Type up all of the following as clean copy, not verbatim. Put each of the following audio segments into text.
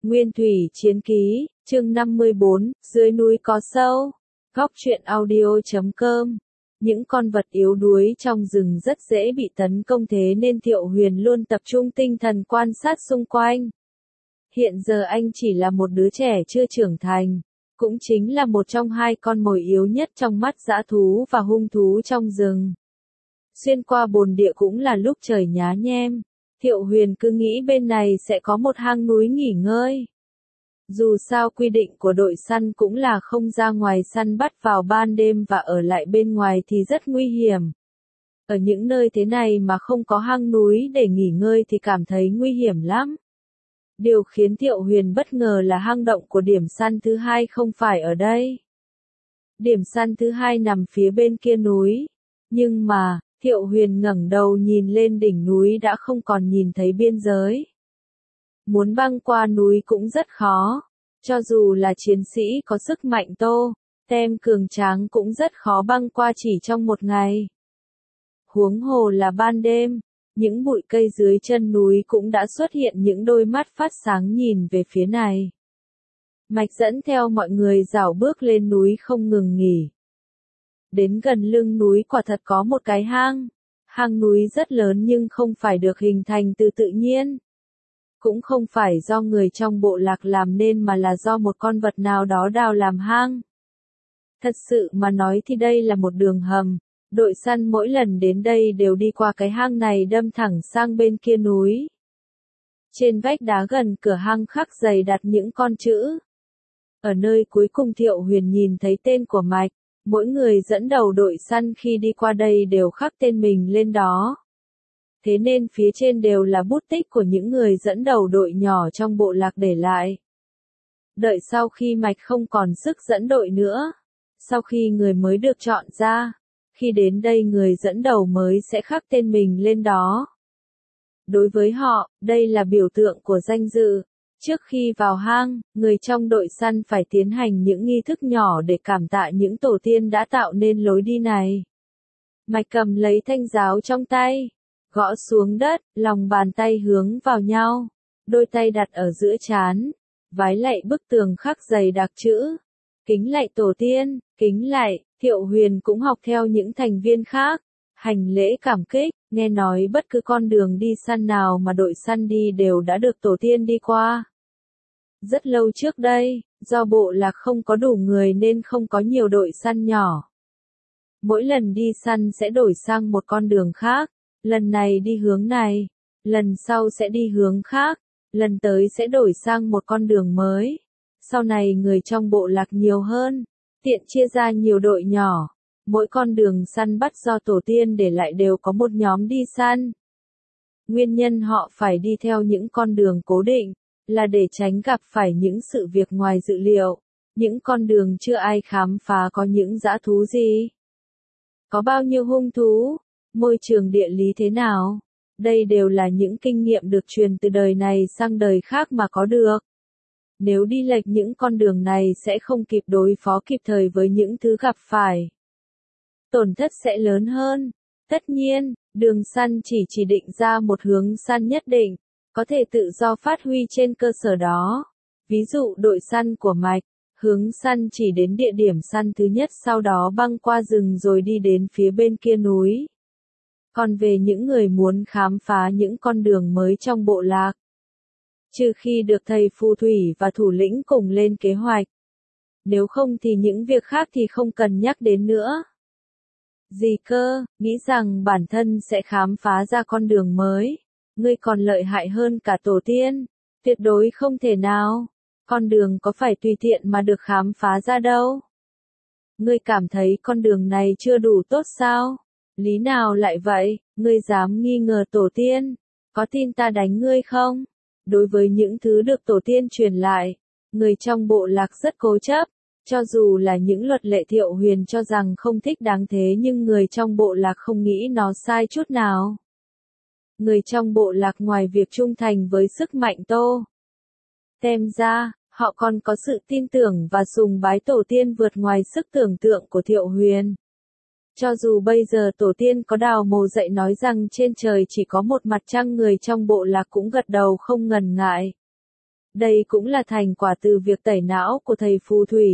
Nguyên thủy chiến ký, chương 54, dưới núi có sâu. Góc truyện audio.com. Những con vật yếu đuối trong rừng rất dễ bị tấn công, thế nên Thiệu Huyền luôn tập trung tinh thần quan sát xung quanh. Hiện giờ anh chỉ là một đứa trẻ chưa trưởng thành, cũng chính là một trong hai con mồi yếu nhất trong mắt dã thú và hung thú trong rừng. Xuyên qua bồn địa cũng là lúc trời nhá nhem. Thiệu Huyền cứ nghĩ bên này sẽ có một hang núi nghỉ ngơi. Dù sao quy định của đội săn cũng là không ra ngoài săn bắt vào ban đêm và ở lại bên ngoài thì rất nguy hiểm. Ở những nơi thế này mà không có hang núi để nghỉ ngơi thì cảm thấy nguy hiểm lắm. Điều khiến Thiệu Huyền bất ngờ là hang động của điểm săn thứ hai không phải ở đây. Điểm săn thứ hai nằm phía bên kia núi. Nhưng mà, Thiệu Huyền ngẩng đầu nhìn lên đỉnh núi đã không còn nhìn thấy biên giới. Muốn băng qua núi cũng rất khó. Cho dù là chiến sĩ có sức mạnh tem cường tráng cũng rất khó băng qua chỉ trong một ngày. Huống hồ là ban đêm, những bụi cây dưới chân núi cũng đã xuất hiện những đôi mắt phát sáng nhìn về phía này. Mạch dẫn theo mọi người rảo bước lên núi không ngừng nghỉ. Đến gần lưng núi quả thật có một cái hang. Hang núi rất lớn nhưng không phải được hình thành từ tự nhiên. Cũng không phải do người trong bộ lạc làm nên mà là do một con vật nào đó đào làm hang. Thật sự mà nói thì đây là một đường hầm. Đội săn mỗi lần đến đây đều đi qua cái hang này đâm thẳng sang bên kia núi. Trên vách đá gần cửa hang khắc dày đặt những con chữ. Ở nơi cuối cùng Thiệu Huyền nhìn thấy tên của Mạch. Mỗi người dẫn đầu đội săn khi đi qua đây đều khắc tên mình lên đó. Thế nên phía trên đều là bút tích của những người dẫn đầu đội nhỏ trong bộ lạc để lại. Đợi sau khi Mạch không còn sức dẫn đội nữa, sau khi người mới được chọn ra, khi đến đây người dẫn đầu mới sẽ khắc tên mình lên đó. Đối với họ, đây là biểu tượng của danh dự. Trước khi vào hang, người trong đội săn phải tiến hành những nghi thức nhỏ để cảm tạ những tổ tiên đã tạo nên lối đi này. Mạch cầm lấy thanh giáo trong tay, gõ xuống đất, lòng bàn tay hướng vào nhau, đôi tay đặt ở giữa trán, vái lạy bức tường khắc dày đặc chữ. Kính lạy tổ tiên, kính lạy. Thiệu Huyền cũng học theo những thành viên khác, hành lễ cảm kích. Nghe nói bất cứ con đường đi săn nào mà đội săn đi đều đã được tổ tiên đi qua. Rất lâu trước đây, do bộ lạc không có đủ người nên không có nhiều đội săn nhỏ. Mỗi lần đi săn sẽ đổi sang một con đường khác, lần này đi hướng này, lần sau sẽ đi hướng khác, lần tới sẽ đổi sang một con đường mới. Sau này người trong bộ lạc nhiều hơn, tiện chia ra nhiều đội nhỏ. Mỗi con đường săn bắt do tổ tiên để lại đều có một nhóm đi săn. Nguyên nhân họ phải đi theo những con đường cố định, là để tránh gặp phải những sự việc ngoài dự liệu. Những con đường chưa ai khám phá có những dã thú gì? Có bao nhiêu hung thú? Môi trường địa lý thế nào? Đây đều là những kinh nghiệm được truyền từ đời này sang đời khác mà có được. Nếu đi lệch những con đường này sẽ không kịp đối phó kịp thời với những thứ gặp phải. Tổn thất sẽ lớn hơn. Tất nhiên, đường săn chỉ định ra một hướng săn nhất định, có thể tự do phát huy trên cơ sở đó. Ví dụ đội săn của Mạch, hướng săn chỉ đến địa điểm săn thứ nhất sau đó băng qua rừng rồi đi đến phía bên kia núi. Còn về những người muốn khám phá những con đường mới trong bộ lạc, trừ khi được thầy phù thủy và thủ lĩnh cùng lên kế hoạch. Nếu không thì những việc khác thì không cần nhắc đến nữa. Gì cơ, nghĩ rằng bản thân sẽ khám phá ra con đường mới. Ngươi còn lợi hại hơn cả tổ tiên. Tuyệt đối không thể nào. Con đường có phải tùy tiện mà được khám phá ra đâu. Ngươi cảm thấy con đường này chưa đủ tốt sao? Lý nào lại vậy? Ngươi dám nghi ngờ tổ tiên? Có tin ta đánh ngươi không? Đối với những thứ được tổ tiên truyền lại, người trong bộ lạc rất cố chấp. Cho dù là những luật lệ Thiệu Huyền cho rằng không thích đáng thế nhưng người trong bộ lạc không nghĩ nó sai chút nào. Người trong bộ lạc ngoài việc trung thành với sức mạnh tem ra, họ còn có sự tin tưởng và sùng bái tổ tiên vượt ngoài sức tưởng tượng của Thiệu Huyền. Cho dù bây giờ tổ tiên có đào mồ dậy nói rằng trên trời chỉ có một mặt trăng, người trong bộ lạc cũng gật đầu không ngần ngại. Đây cũng là thành quả từ việc tẩy não của thầy phù thủy.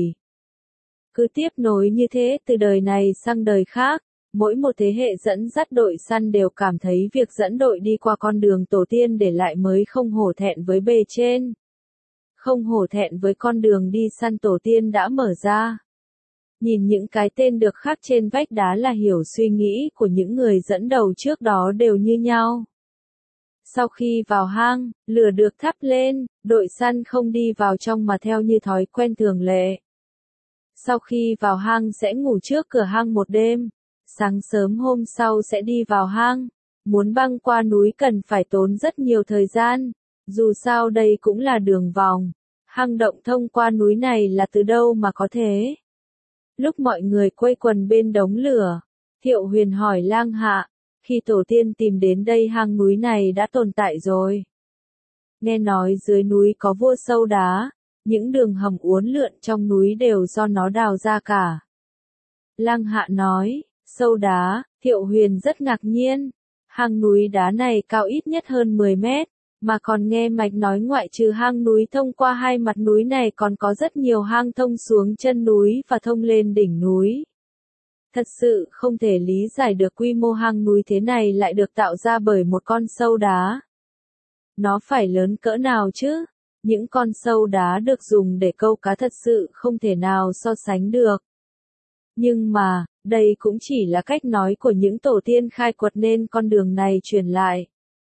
Cứ tiếp nối như thế từ đời này sang đời khác, mỗi một thế hệ dẫn dắt đội săn đều cảm thấy việc dẫn đội đi qua con đường tổ tiên để lại mới không hổ thẹn với bề trên. Không hổ thẹn với con đường đi săn tổ tiên đã mở ra. Nhìn những cái tên được khắc trên vách đá là hiểu suy nghĩ của những người dẫn đầu trước đó đều như nhau. Sau khi vào hang, lửa được thắp lên, đội săn không đi vào trong mà theo như thói quen thường lệ. Sau khi vào hang sẽ ngủ trước cửa hang một đêm, sáng sớm hôm sau sẽ đi vào hang. Muốn băng qua núi cần phải tốn rất nhiều thời gian, dù sao đây cũng là đường vòng. Hang động thông qua núi này là từ đâu mà có thế? Lúc mọi người quây quần bên đống lửa, Thiệu Huyền hỏi Lang Hạ, khi tổ tiên tìm đến đây hang núi này đã tồn tại rồi. Nghe nói dưới núi có vô sâu đá, những đường hầm uốn lượn trong núi đều do nó đào ra cả. Lang Hạ nói, sâu đá, Thiệu Huyền rất ngạc nhiên. Hang núi đá này cao ít nhất hơn 10 mét, mà còn nghe mạch nói ngoại trừ hang núi thông qua hai mặt núi này còn có rất nhiều hang thông xuống chân núi và thông lên đỉnh núi. Thật sự không thể lý giải được quy mô hang núi thế này lại được tạo ra bởi một con sâu đá. Nó phải lớn cỡ nào chứ? Những con sâu đá được dùng để câu cá thật sự không thể nào so sánh được. Nhưng mà, đây cũng chỉ là cách nói của những tổ tiên khai quật nên con đường này truyền lại.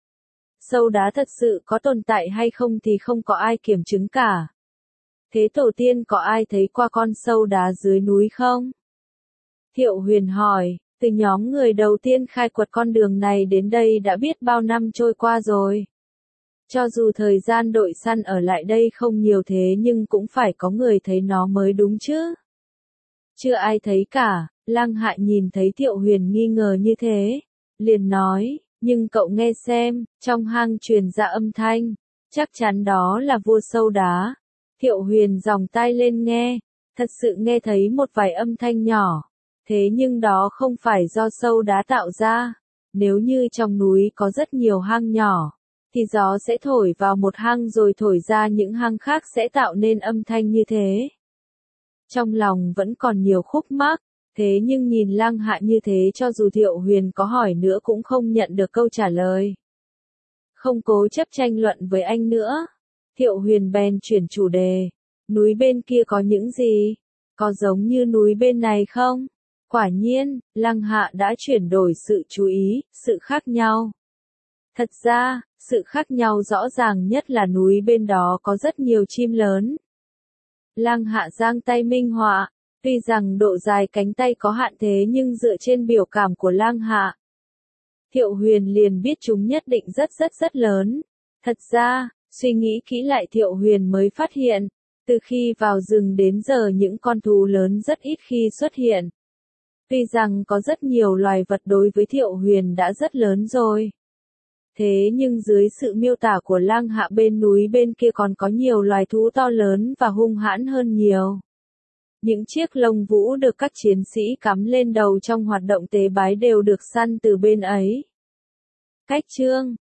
Sâu đá thật sự có tồn tại hay không thì không có ai kiểm chứng cả. Thế tổ tiên có ai thấy qua con sâu đá dưới núi không? Thiệu Huyền hỏi, từ nhóm người đầu tiên khai quật con đường này đến đây đã biết bao năm trôi qua rồi. Cho dù thời gian đội săn ở lại đây không nhiều thế nhưng cũng phải có người thấy nó mới đúng chứ. Chưa ai thấy cả, Lang Hạ nhìn thấy Thiệu Huyền nghi ngờ như thế, liền nói, nhưng cậu nghe xem, trong hang truyền ra âm thanh, chắc chắn đó là vô sâu đá. Thiệu Huyền giòng tai lên nghe, thật sự nghe thấy một vài âm thanh nhỏ, thế nhưng đó không phải do sâu đá tạo ra. Nếu như trong núi có rất nhiều hang nhỏ, thì gió sẽ thổi vào một hang rồi thổi ra những hang khác sẽ tạo nên âm thanh như thế. Trong lòng vẫn còn nhiều khúc mắc, thế nhưng nhìn Lang Hạ như thế cho dù Thiệu Huyền có hỏi nữa cũng không nhận được câu trả lời. Không cố chấp tranh luận với anh nữa, Thiệu Huyền bèn chuyển chủ đề. Núi bên kia có những gì? Có giống như núi bên này không? Quả nhiên, Lang Hạ đã chuyển đổi sự chú ý, sự khác nhau. Thật ra, sự khác nhau rõ ràng nhất là núi bên đó có rất nhiều chim lớn. Lang Hạ giang tay minh họa, tuy rằng độ dài cánh tay có hạn thế nhưng dựa trên biểu cảm của Lang Hạ, Thiệu Huyền liền biết chúng nhất định rất lớn. Thật ra, suy nghĩ kỹ lại Thiệu Huyền mới phát hiện, từ khi vào rừng đến giờ những con thú lớn rất ít khi xuất hiện. Tuy rằng có rất nhiều loài vật đối với Thiệu Huyền đã rất lớn rồi. Thế nhưng dưới sự miêu tả của Lang Hạ bên núi bên kia còn có nhiều loài thú to lớn và hung hãn hơn nhiều. Những chiếc lông vũ được các chiến sĩ cắm lên đầu trong hoạt động tế bái đều được săn từ bên ấy. Cách chương